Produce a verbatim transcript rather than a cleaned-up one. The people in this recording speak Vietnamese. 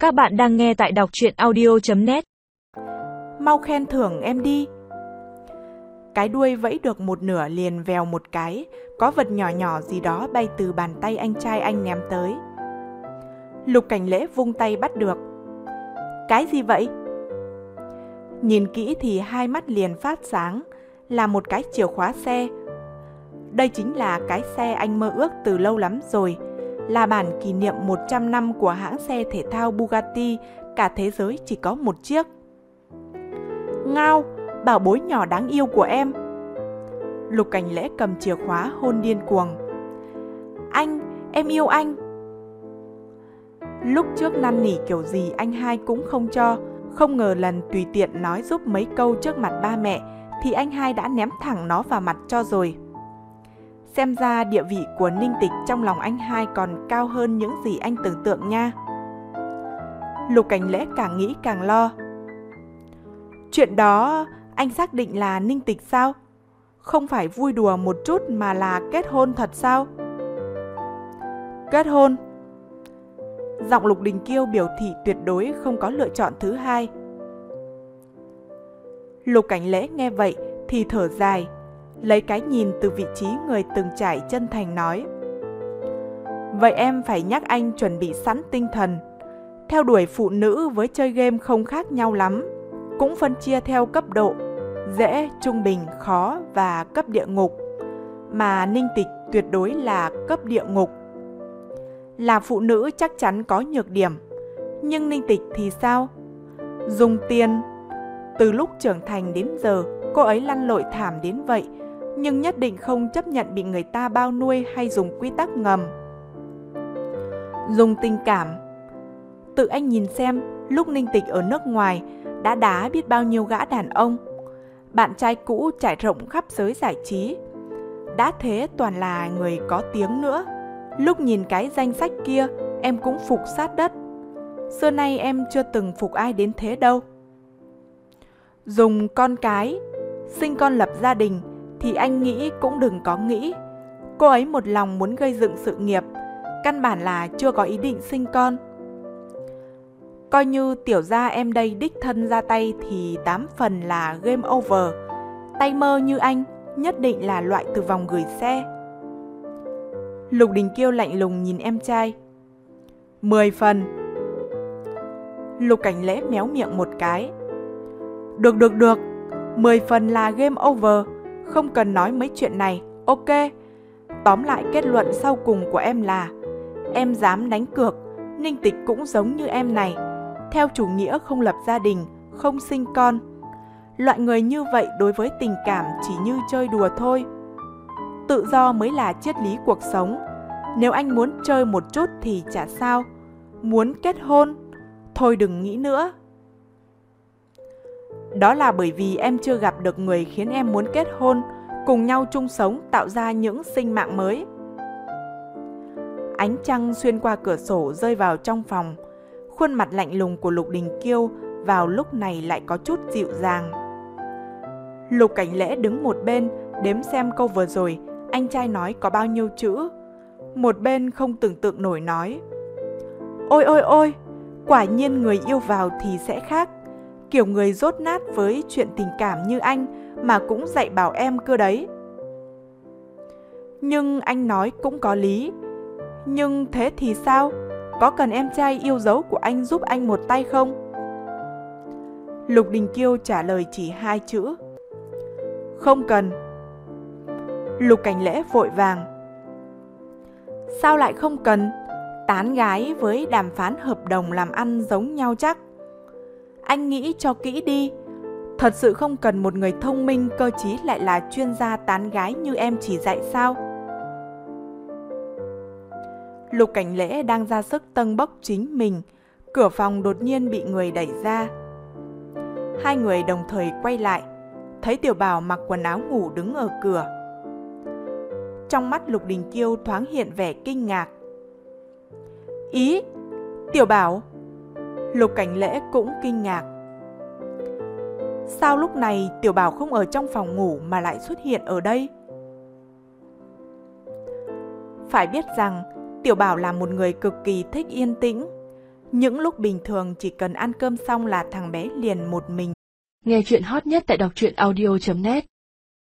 Các bạn đang nghe tại đọc truyện audio chấm net. Mau khen thưởng em đi. Cái đuôi vẫy được một nửa liền vèo một cái, có vật nhỏ nhỏ gì đó bay từ bàn tay anh trai anh ném tới. Lục Cảnh Lễ vung tay bắt được. Cái gì vậy? Nhìn kỹ thì hai mắt liền phát sáng, là một cái chìa khóa xe. Đây chính là cái xe anh mơ ước từ lâu lắm rồi, là bản kỷ niệm một trăm năm của hãng xe thể thao Bugatti, cả thế giới chỉ có một chiếc. Ngao, bảo bối nhỏ đáng yêu của em. Lục Cảnh Lễ cầm chìa khóa hôn điên cuồng. Anh, em yêu anh. Lúc trước năn nỉ kiểu gì anh hai cũng không cho, không ngờ lần tùy tiện nói giúp mấy câu trước mặt ba mẹ thì anh hai đã ném thẳng nó vào mặt cho rồi. Xem ra địa vị của Ninh Tịch trong lòng anh hai còn cao hơn những gì anh tưởng tượng nha. Lục Cảnh Lễ càng nghĩ càng lo. Chuyện đó anh xác định là Ninh Tịch sao? Không phải vui đùa một chút mà là kết hôn thật sao? Kết hôn? Giọng Lục Đình Kiêu biểu thị tuyệt đối không có lựa chọn thứ hai. Lục Cảnh Lễ nghe vậy thì thở dài, lấy cái nhìn từ vị trí người từng trải chân thành nói. Vậy em phải nhắc anh chuẩn bị sẵn tinh thần. Theo đuổi phụ nữ với chơi game không khác nhau lắm, cũng phân chia theo cấp độ, dễ, trung bình, khó và cấp địa ngục. Mà Ninh Tịch tuyệt đối là cấp địa ngục. Là phụ nữ chắc chắn có nhược điểm, nhưng Ninh Tịch thì sao? Dùng tiền. Từ lúc trưởng thành đến giờ, cô ấy lăn lội thảm đến vậy, nhưng nhất định không chấp nhận bị người ta bao nuôi hay dùng quy tắc ngầm. Dùng tình cảm. Tự anh nhìn xem, lúc Ninh Tịch ở nước ngoài đã đá biết bao nhiêu gã đàn ông. Bạn trai cũ trải rộng khắp giới giải trí. Đã thế toàn là người có tiếng nữa. Lúc nhìn cái danh sách kia, em cũng phục sát đất. Xưa nay em chưa từng phục ai đến thế đâu. Dùng con cái, sinh con lập gia đình thì anh nghĩ cũng đừng có nghĩ. Cô ấy một lòng muốn gây dựng sự nghiệp, căn bản là chưa có ý định sinh con. Coi như tiểu gia em đây đích thân ra tay thì tám phần là game over. Tay mơ như anh nhất định là loại từ vòng gửi xe. Lục Đình Kiêu lạnh lùng nhìn em trai. Mười phần. Lục Cảnh Lễ méo miệng một cái. Được được được, mười phần là game over, không cần nói mấy chuyện này, ok. Tóm lại kết luận sau cùng của em là em dám đánh cược, Ninh Tịch cũng giống như em này, theo chủ nghĩa không lập gia đình, không sinh con. Loại người như vậy đối với tình cảm chỉ như chơi đùa thôi. Tự do mới là triết lý cuộc sống. Nếu anh muốn chơi một chút thì chả sao. Muốn kết hôn, thôi đừng nghĩ nữa. Đó là bởi vì em chưa gặp được người khiến em muốn kết hôn, cùng nhau chung sống, tạo ra những sinh mạng mới. Ánh trăng xuyên qua cửa sổ rơi vào trong phòng. Khuôn mặt lạnh lùng của Lục Đình Kiêu vào lúc này lại có chút dịu dàng. Lục Cảnh Lễ đứng một bên đếm xem câu vừa rồi anh trai nói có bao nhiêu chữ. Một bên không tưởng tượng nổi nói. Ôi ôi ôi, quả nhiên người yêu vào thì sẽ khác. Kiểu người dốt nát với chuyện tình cảm như anh mà cũng dạy bảo em cơ đấy. Nhưng anh nói cũng có lý. Nhưng thế thì sao? Có cần em trai yêu dấu của anh giúp anh một tay không? Lục Đình Kiêu trả lời chỉ hai chữ. Không cần. Lục Cảnh Lễ vội vàng. Sao lại không cần? Tán gái với đàm phán hợp đồng làm ăn giống nhau chắc. Anh nghĩ cho kỹ đi. Thật sự không cần một người thông minh cơ trí lại là chuyên gia tán gái như em chỉ dạy sao? Lục Cảnh Lễ đang ra sức tâng bốc chính mình. Cửa phòng đột nhiên bị người đẩy ra. Hai người đồng thời quay lại, thấy Tiểu Bảo mặc quần áo ngủ đứng ở cửa. Trong mắt Lục Đình Kiêu thoáng hiện vẻ kinh ngạc. Ý, Tiểu Bảo? Lục Cảnh Lễ cũng kinh ngạc. Sao lúc này Tiểu Bảo không ở trong phòng ngủ mà lại xuất hiện ở đây? Phải biết rằng Tiểu Bảo là một người cực kỳ thích yên tĩnh. Những lúc bình thường chỉ cần ăn cơm xong là thằng bé liền một mình. Nghe chuyện hot nhất tại đọc truyện audio chấm net.